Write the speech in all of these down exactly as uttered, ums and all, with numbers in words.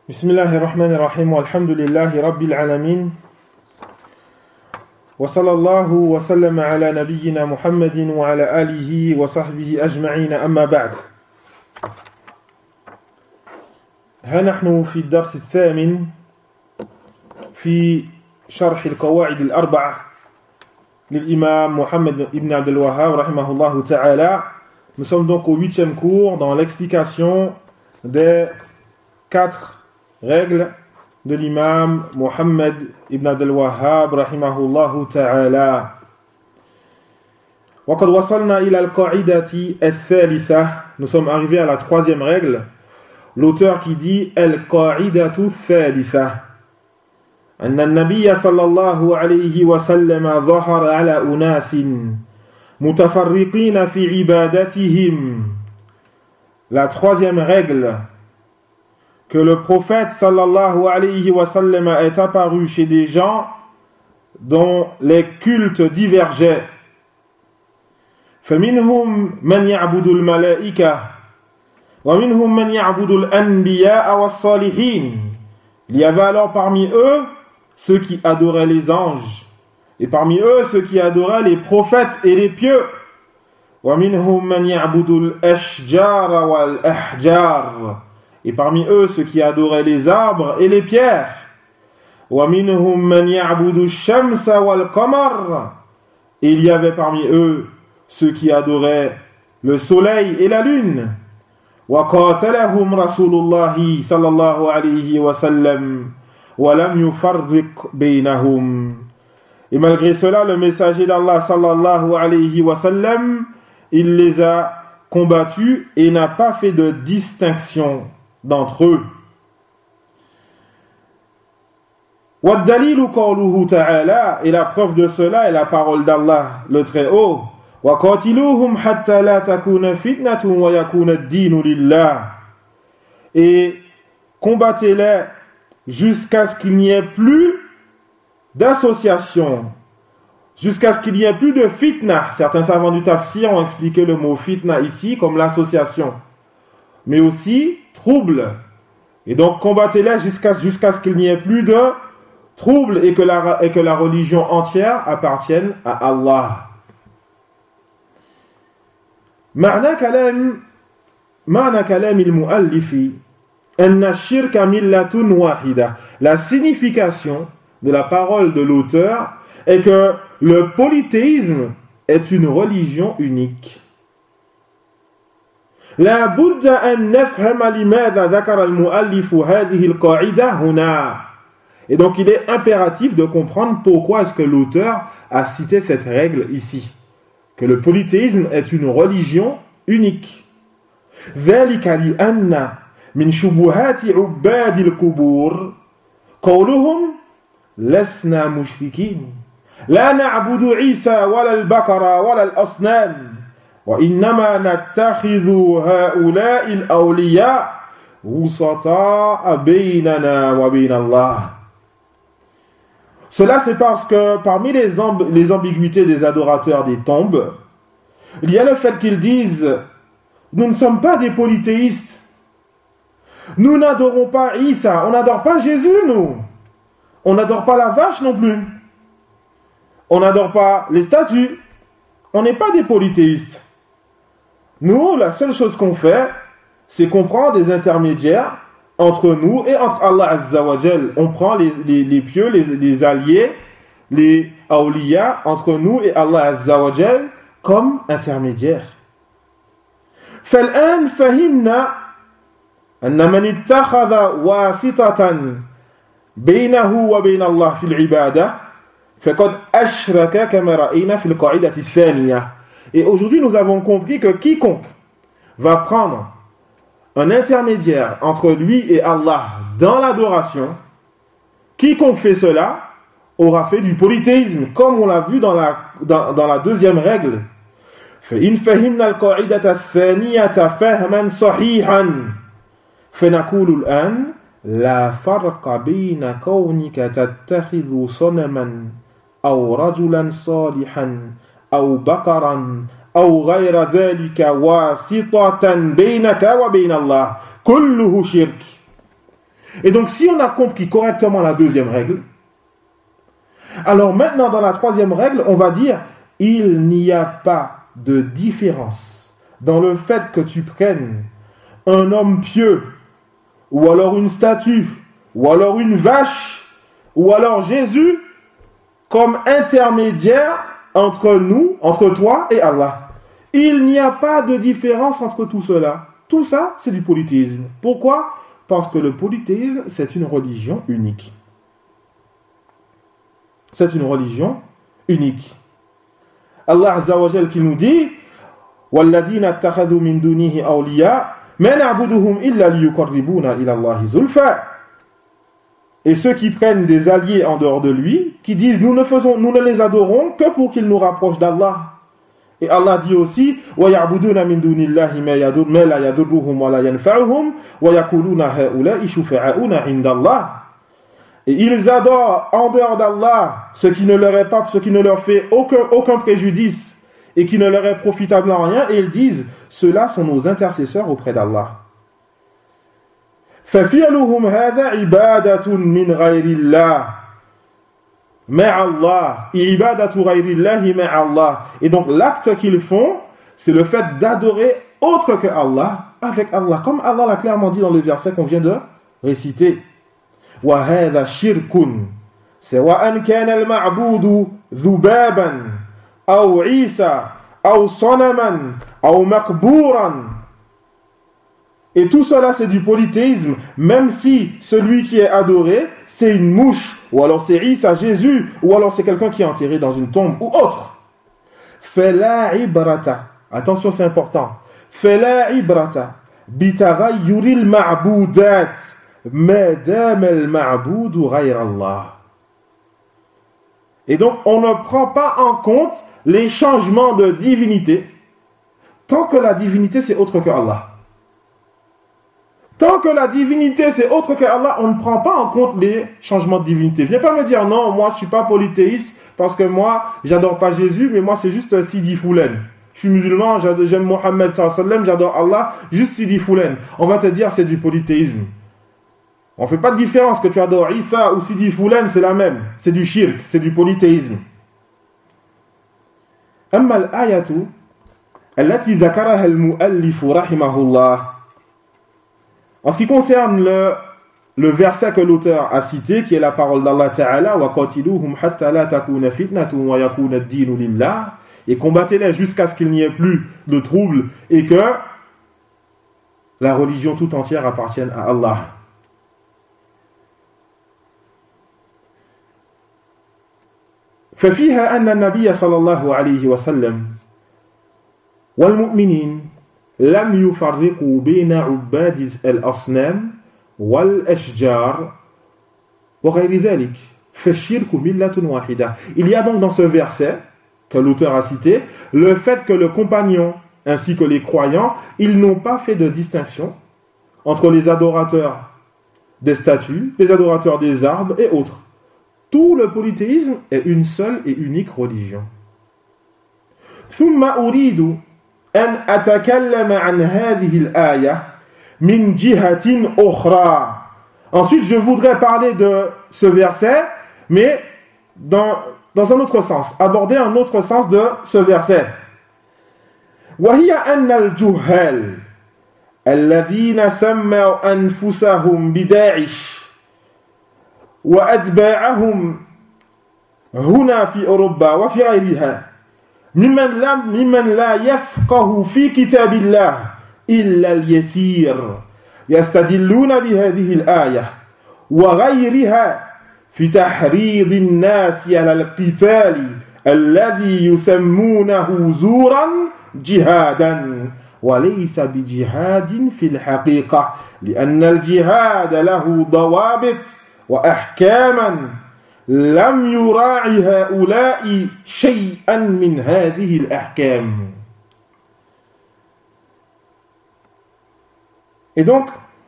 Bismillahir Rahmanir Rahim, walhamdulillahi Rabbil Alamin. Wa sallallahu wa sallama ala nabiyyina Muhammadin wa ala alihi wa sahbihi ajma'in, amma ba'd. ها نحن في الدرس الثامن في شرح القواعد الأربعة للإمام Muhammad ibn Abdul Wahhab rahimahullah ta'ala. Nous sommes donc au huitième cours dans l'explication des quatre règles de l'imam Muhammad ibn Abdul Wahhab rahimahullah ta'ala. وقد وصلنا إلى القاعدة الثالثة. Nous sommes arrivés à la troisième règle. L'auteur qui dit القاعدة الثالثة أن النبي صلى الله عليه وسلم ظهر على أناس متفرقين في عبادتهم. La troisième règle, que le prophète sallallahu alayhi wa sallam est apparu chez des gens dont les cultes divergeaient. فمنهم من يعبد الملائكة ومنهم من يعبد الأنبياء والصالحين. Il y avait alors parmi eux ceux qui adoraient les anges, et parmi eux ceux qui adoraient les prophètes et les pieux. ومنهم من يعبد الأشجار والأحجار. Et parmi eux, ceux qui adoraient les arbres et les pierres. وَمِنْهُمْ مَنْ يَعْبُدُ الشَّمْسَ وَالْقَمَرَ. Et il y avait parmi eux ceux qui adoraient le soleil et la lune. وَقَاتَلَهُمْ رَسُولُ اللَّهِ صَلَّى اللَّهُ عَلَيْهِ وَسَلَّمَ وَلَمْ يُفَرِّقْ بَيْنَهُمْ. Et malgré cela, le messager d'Allah sallallahu alayhi wa sallam, il les a combattus et n'a pas fait de distinction d'entre eux. وَالدَّلِيلُ قَوْلُهُ تَعَالَى. Et la preuve de cela est la parole d'Allah, le Très-Haut. وَقَاتِلُوهُمْ حَتَّى لَا تَكُونَ فِتْنَةٌ وَيَكُونَ الدِّينُ لِلَّهِ. Et combattez-les jusqu'à ce qu'il n'y ait plus d'association, jusqu'à ce qu'il n'y ait plus de fitna. Certains savants du tafsir ont expliqué le mot fitna ici comme l'association, mais aussi trouble. Et donc combattez-les jusqu'à, jusqu'à ce qu'il n'y ait plus de trouble et que la, et que la religion entière appartienne à Allah. معنى كلام معنى كلام المؤلف أن الشرك ملة واحدة. La signification de la parole de l'auteur est que le polythéisme est une religion unique. لا بد أن نفهم لماذا ذكر المؤلف هذه القاعدة هنا. Et donc il est impératif de comprendre pourquoi est-ce que l'auteur a cité cette règle ici, que le polythéisme est une religion unique. ذلك لأن من شبهات عباد القبور قولهم لسنا مشركين لا نعبد عيسى ولا البقر ولا الأصنام وإنما نتخذ هؤلاء الأولياء وسطاء بيننا وبين الله. Cela c'est parce que parmi les, amb- les ambiguïtés des adorateurs des tombes, il y a le fait qu'ils disent nous ne sommes pas des polythéistes, nous n'adorons pas Isa, on n'adore pas Jésus, nous, on n'adore pas la vache non plus, on n'adore pas les statues, on n'est pas des polythéistes. Nous, la seule chose qu'on fait, c'est qu'on prend des intermédiaires entre nous et entre Allah Azza wa Jal. On prend les, les, les pieux, les, les alliés, les awliya entre nous et Allah Azza wa Jal comme intermédiaires. فالآن فهمنا أن من اتخذ واسطة بينه وبين الله في العبادة فقد أشرك كما رأينا في القاعدة الثانية. Et aujourd'hui nous avons compris que quiconque va prendre un intermédiaire entre lui et Allah dans l'adoration, quiconque fait cela aura fait du polythéisme, comme on l'a vu dans la, dans, dans la deuxième règle. فإن فهمنا القاعدة الثانية فهما صحيحا فنقول الآن لا فرق بين كونك تتخذ صنما أو رجلا صالحا أو بقرا أو غير ذلك واسطة بينك وبين الله كله شرك. Et donc, si on a compris correctement la deuxième règle, alors maintenant, dans la troisième règle, on va dire, il n'y a pas de différence dans le fait que tu prennes un homme pieux, ou alors une statue, ou alors une vache, ou alors Jésus, comme intermédiaire entre nous, entre toi et Allah. Il n'y a pas de différence entre tout cela. Tout ça, c'est du polythéisme. Pourquoi ? Parce que le polythéisme, c'est une religion unique. C'est une religion unique. Allah Azza wa Jal qui nous dit وَالَّذِينَ اتَّخَذُوا مِن دُونِهِ أَوْلِيَاءَ مَا نَعْبُدُهُمْ إِلَّا لِيُقَرِّبُونَ إِلَى اللَّهِ زُلْفَى. Et ceux qui prennent des alliés en dehors de lui, qui disent nous ne faisons, nous ne les adorons que pour qu'ils nous rapprochent d'Allah. Et Allah dit aussi وَيَعْبُدُونَ مِن دُونِ اللَّهِ مَا لَا يَضُرُّهُمْ وَلَا يَنْفَعُهُمْ وَيَقُولُونَ هَؤُلَاءِ شُفَعَاؤُنَا عِندَ اللَّهِ. Et ils adorent en dehors d'Allah ce qui ne leur est pas, ce qui ne leur fait aucun, aucun préjudice et qui ne leur est profitable en rien, et ils disent ceux-là sont nos intercesseurs auprès d'Allah. فَفِعْلُهُمْ هَذَا عِبَادَةٌ مِنْ غَيْرِ اللَّهِ مَعَ اللَّهِ عِبَادَةُ غَيْرِ اللَّهِ مَعَ اللَّهِ. Et donc l'acte qu'ils font, c'est le fait d'adorer autre que Allah avec Allah, comme Allah l'a clairement dit dans le verset qu'on vient de réciter. وَهَذَا شِرْكٌ سواء كان المعبود ذبابا أو عيسى أو صنما أو مقبورا. Et tout cela c'est du polythéisme, même si celui qui est adoré c'est une mouche, ou alors c'est Isa, Jésus, ou alors c'est quelqu'un qui est enterré dans une tombe ou autre. فَلَا عِبْرَةَ, attention c'est important, فَلَا عِبْرَةَ بِتَغَيُّرِ الْمَعْبُودَاتِ مَا دَامَ الْمَعْبُودُ غَيْرَ اللَّهِ. Et donc on ne prend pas en compte les changements de divinité tant que la divinité c'est autre que Allah. Tant que la divinité c'est autre que Allah, on ne prend pas en compte les changements de divinité. Viens pas me dire non, moi je suis pas polythéiste parce que moi j'adore pas Jésus, mais moi c'est juste Sidi Foulen. Je suis musulman, j'aime Mohammed sallallahu alayhi wa sallam, j'adore Allah, juste Sidi Foulen. On va te dire c'est du polythéisme. On fait pas de différence que tu adores Isa ou Sidi Foulen, c'est la même. C'est du shirk, c'est du polythéisme. أما الآية التي ذكرها المؤلف رحمه الله. En ce qui concerne le, le verset que l'auteur a cité, qui est la parole d'Allah Ta'ala, وَقَاتِلُوهُمْ حَتَّى لَا تَكُونَ فِتْنَةٌ وَيَكُونَ الدِّينُ لِلَّهِ, et combattez-les jusqu'à ce qu'il n'y ait plus de trouble et que la religion tout entière appartienne à Allah. ففيها أن النبي صلى الله عليه وسلم والمؤمنين لم يفرقوا بين عباد الأصنام والأشجار وغير ذلك فالشرك ملة واحدة. Il y a donc dans ce verset que l'auteur a cité le fait que le compagnon ainsi que les croyants, ils n'ont pas fait de distinction entre les adorateurs des statues, les adorateurs des arbres et autres. Tout le polythéisme est une seule et unique religion. ثم أريد أن أتكلم عن هذه الآية من جهة أخرى. Ensuite, je voudrais parler de ce verset, mais dans, dans un autre sens, aborder un autre sens de ce verset. وهي أن الجهال الذين سموا أنفسهم بداعش وأتباعهم هنا في أوروبا وفي غيرها ممن لا ممن لا يفقه في كتاب الله إلا اليسير يستدلون بهذه الآية وغيرها في تحريض الناس على القتال الذي يسمونه زورا جهادا وليس بجهاد في الحقيقة لأن الجهاد له ضوابط وأحكاما لم يراعي هؤلاء شيئا من هذه الأحكام. Et donc,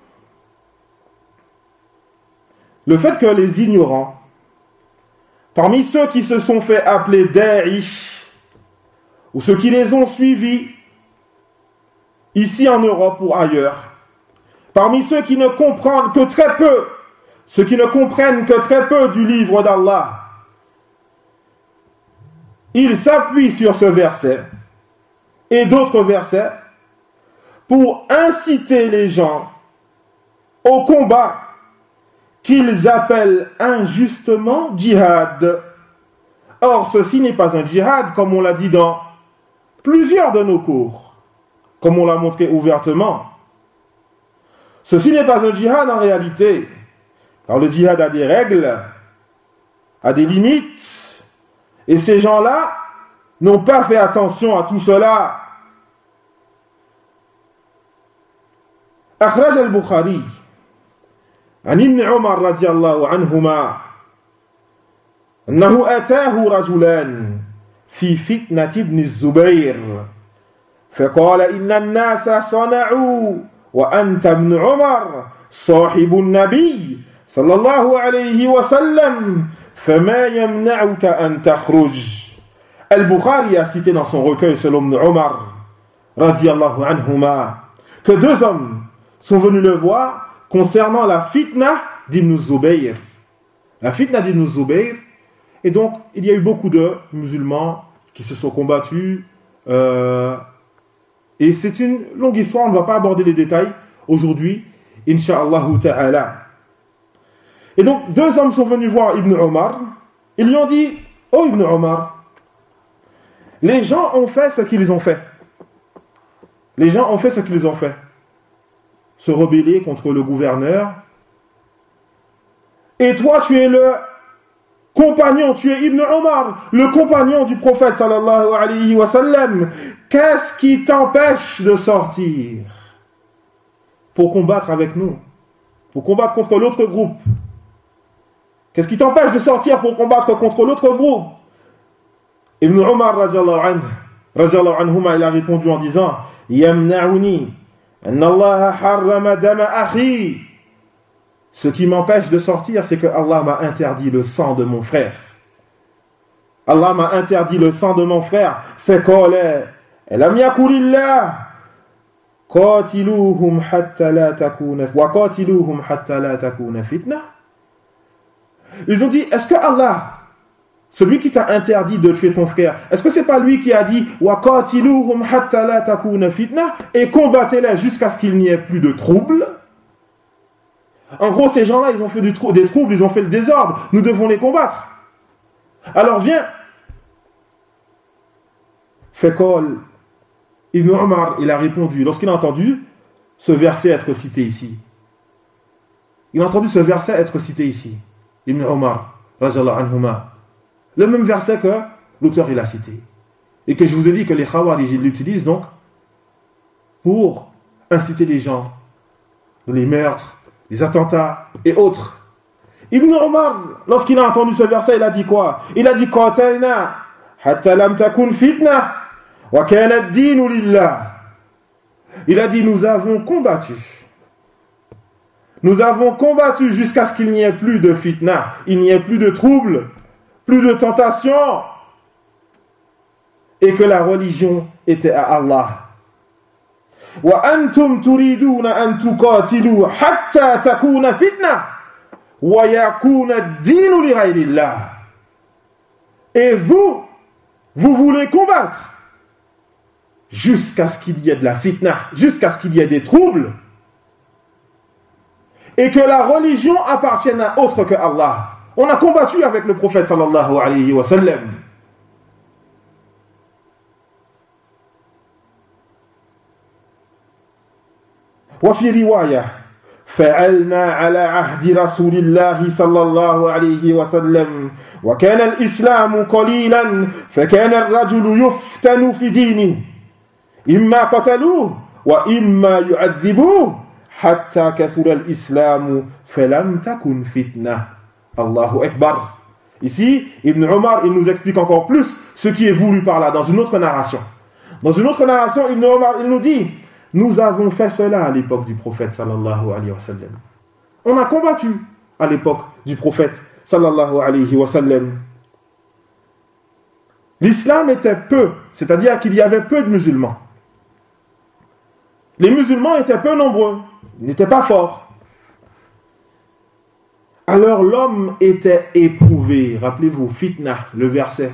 le fait que les ignorants, parmi ceux qui se sont fait appeler Daesh, ou ceux qui les ont suivis, ici en Europe ou ailleurs, parmi ceux qui ne comprennent que très peu ceux qui ne comprennent que très peu du livre d'Allah, ils s'appuient sur ce verset et d'autres versets pour inciter les gens au combat qu'ils appellent injustement djihad. Or, ceci n'est pas un djihad, comme on l'a dit dans plusieurs de nos cours, comme on l'a montré ouvertement. Ceci n'est pas un djihad en réalité, car le djihad a des règles, a des limites, et ces gens-là n'ont pas fait attention à tout cela. أخرج البخاري عن ابن عمر رضي الله عنهما أنه أتاه رجلان في فتنة ابن الزبير فقال إن الناس صنعوا وأنت ابن عمر صاحب النبي صلى الله عليه وسلم فما يمنعك أن تخرج. Al-Bukhari a cité dans son recueil selon Ibn Omar رضي الله عنهما que deux hommes sont venus le voir concernant la fitna d'Ibn Zubayr. La fitna d'Ibn Zubayr, et donc il y a eu beaucoup de musulmans qui se sont combattus, euh, et c'est une longue histoire, on ne va pas aborder les détails aujourd'hui, Inch'Allah ta'ala. Et donc deux hommes sont venus voir Ibn Omar, ils lui ont dit, oh Ibn Omar, les gens ont fait ce qu'ils ont fait. Les gens ont fait ce qu'ils ont fait. Se rebeller contre le gouverneur. Et toi, tu es le compagnon, tu es Ibn Omar, le compagnon du prophète sallallahu alayhi wa sallam. Qu'est-ce qui t'empêche de sortir pour combattre avec nous, pour combattre contre l'autre groupe? Qu'est-ce qui t'empêche de sortir pour combattre contre l'autre groupe? Ibn Omar radiyallahu anhu, radiyallahu anhuma, il a répondu en disant, Yamna'uni anna Allah harrama dama akhi. Ce qui m'empêche de sortir, c'est que Allah m'a interdit le sang de mon frère. Allah m'a interdit le sang de mon frère. Faqala lam yakulillah qatiluhum hatta la takuna wa qatiluhum hatta la takuna fitna. Ils ont dit, est-ce que Allah, celui qui t'a interdit de tuer ton frère, est-ce que c'est pas lui qui a dit wa qatiluhum hatta la takuna fitna, et combattez-les jusqu'à ce qu'il n'y ait plus de troubles? En gros, ces gens-là, ils ont fait du trou- des troubles, ils ont fait le désordre, nous devons les combattre. Alors viens. Faqal Ibn Omar, il a répondu, lorsqu'il a entendu ce verset être cité ici. Il a entendu ce verset être cité ici. Ibn Omar, radiyallahu anhuma. Le même verset que l'auteur il a cité. Et que je vous ai dit que les Khawarij ils l'utilisent donc pour inciter les gens dans les meurtres, les attentats et autres. Ibn Omar, lorsqu'il a entendu ce verset, il a dit quoi? Il a dit qatalna hatta lam takun fitna wa kana ad-din lillah. Il a dit nous avons combattu. Nous avons combattu jusqu'à ce qu'il n'y ait plus de fitna, il n'y ait plus de troubles, plus de tentation, et que la religion était à Allah. Wa antum turiduna an tuqatilu hatta takuna fitna wa yakuna ad-din li ghayrillah. Et vous, vous voulez combattre jusqu'à ce qu'il y ait de la fitna, jusqu'à ce qu'il y ait des troubles, et que la religion appartienne à autre que Allah. On a combattu avec le prophète sallallahu alayhi wa sallam. وفي رواية فعلنا على عهد رسول الله صلى الله عليه وسلم وكان الإسلام قليلا فكان الرجل يفتن في دينه إما قتلوه وإما يعذبوه حتى كثر الإسلام فلم تكن فتنة. Allahu Akbar. Ici, Ibn Omar, il nous explique encore plus ce qui est voulu par là, dans une autre narration. Dans une autre narration, Ibn Omar, il nous dit, nous avons fait cela à l'époque du prophète, sallallahu alayhi wa sallam. On a combattu à l'époque du prophète, sallallahu alayhi wa sallam. L'islam était peu, c'est-à-dire qu'il y avait peu de musulmans. Les musulmans étaient peu nombreux, ils n'étaient pas forts. Alors l'homme était éprouvé. Rappelez-vous, fitna, le verset.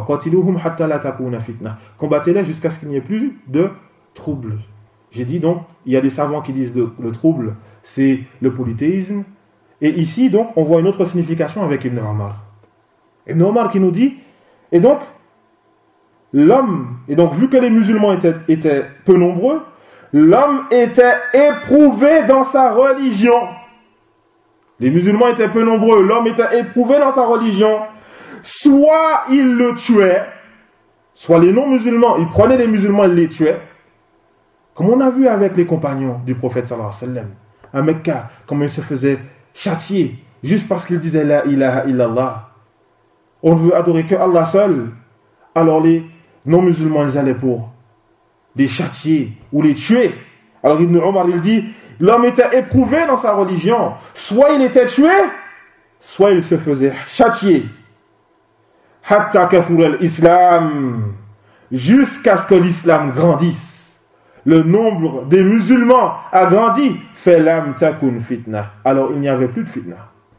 Combattez-les jusqu'à ce qu'il n'y ait plus de trouble. J'ai dit donc, il y a des savants qui disent que le trouble, c'est le polythéisme. Et ici, donc, on voit une autre signification avec Ibn Omar. Ibn Omar qui nous dit, et donc, l'homme, et donc, vu que les musulmans étaient, étaient peu nombreux, l'homme était éprouvé dans sa religion. Les musulmans étaient peu nombreux, l'homme était éprouvé dans sa religion. Soit il le tuait, soit les non-musulmans, ils prenaient les musulmans et les tuaient. Comme on a vu avec les compagnons du prophète sallallahu alayhi wa sallam, à Mecca, comment ils se faisaient châtier, juste parce qu'ils disaient la ilaha illallah. On ne veut adorer que Allah seul. Alors les non-musulmans, ils allaient pour les châtier ou les tuer. Alors Ibn Omar, il dit, l'homme était éprouvé dans sa religion. Soit il était tué, soit il se faisait châtier. Hatta kathura al-islam, jusqu'à ce que l'islam grandisse. Le nombre des musulmans a grandi. Falam takun fitna. Alors il n'y avait plus de fitna.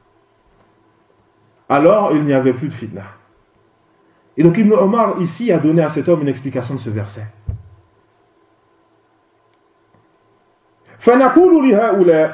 Alors il n'y avait plus de fitna. Et donc Ibn Omar ici a donné à cet homme une explication de ce verset. فنقول لهؤلاء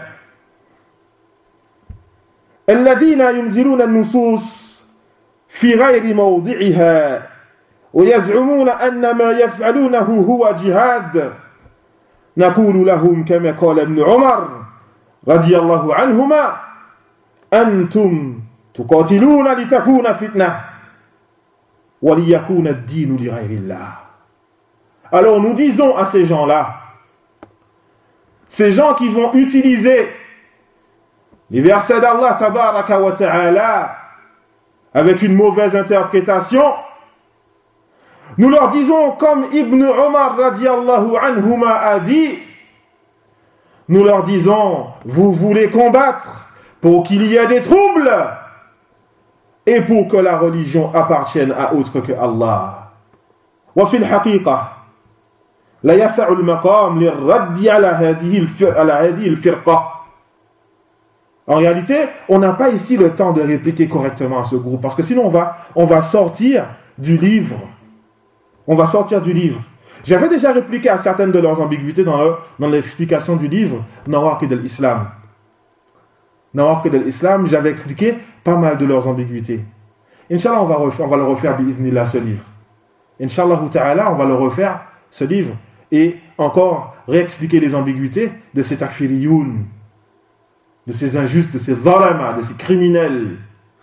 الذين ينزلون النصوص في غير موضعها ويزعمون أن ما يفعلونه هو جهاد نقول لهم كما قال ابن عمر رضي الله عنهما أنتم تقاتلون لتكون فتنة وليكون الدين لغير الله. Alors nous disons à ces gens-là, ces gens qui vont utiliser les versets d'Allah tabaraka wa ta'ala avec une mauvaise interprétation, nous leur disons comme Ibn Omar radiallahu anhuma a dit, nous leur disons, vous voulez combattre pour qu'il y ait des troubles et pour que la religion appartienne à autre que Allah. Wa fil haqiqa la yas'u al-maqam lirraddi ala hadhihi al-firqa. En réalité, on n'a pas ici le temps de répliquer correctement à ce groupe, parce que sinon on va, on va sortir du livre. On va sortir du livre. J'avais déjà répliqué à certaines de leurs ambiguïtés dans, leur, dans l'explication du livre Nawaqid al-Islam. Nawaqid al-Islam, j'avais expliqué pas mal de leurs ambiguïtés. Inch'Allah, on va, refaire, on va le refaire bi'idhnillah ce livre. Inch'Allah ta'ala, on va le refaire ce livre et encore réexpliquer les ambiguïtés de ces takfiriyoun, de ces injustes, de ces zalama, de ces criminels.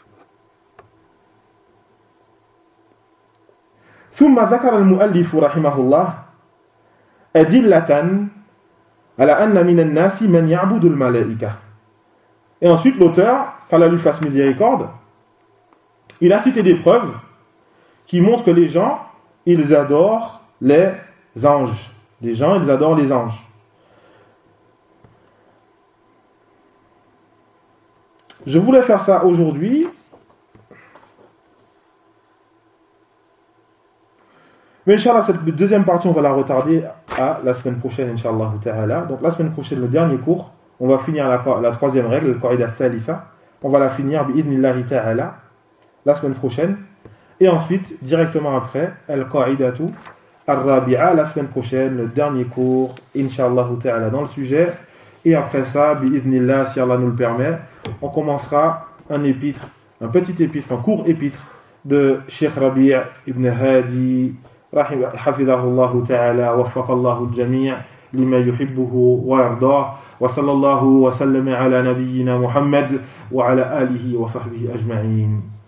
ثم ذكر المؤلف رحمه الله أدلة على أن من الناس من يعبد الملائكة. Et ensuite l'auteur, qu'Allah lui fasse miséricorde, il a cité des preuves qui montrent que les gens, ils adorent les anges. Les gens, ils adorent les anges. Je voulais faire ça aujourd'hui. Mais Inch'Allah, cette deuxième partie, on va la retarder à la semaine prochaine, Inch'Allah ta'ala. Donc la semaine prochaine, le dernier cours, on va finir la, la troisième règle, le Qaïda Thalitha. On va la finir, bi'idhnillahi ta'ala, la semaine prochaine. Et ensuite, directement après, Al-Qa'idatu Ar-Rabi'a, la semaine prochaine, le dernier cours, Inch'Allah ta'ala, dans le sujet. Et après ça, bi'idhnillah, si Allah nous le permet, on commencera un épître, un petit épître, un court épître de Cheikh Rabi' ibn Hadi, hafidhahullah ta'ala, waffaqallahu al-jami' lima yuhibbuhu wa yardah, wa sallallahu wa sallam ala nabiyyina Muhammad wa ala alihi wa sahbihi ajma'in.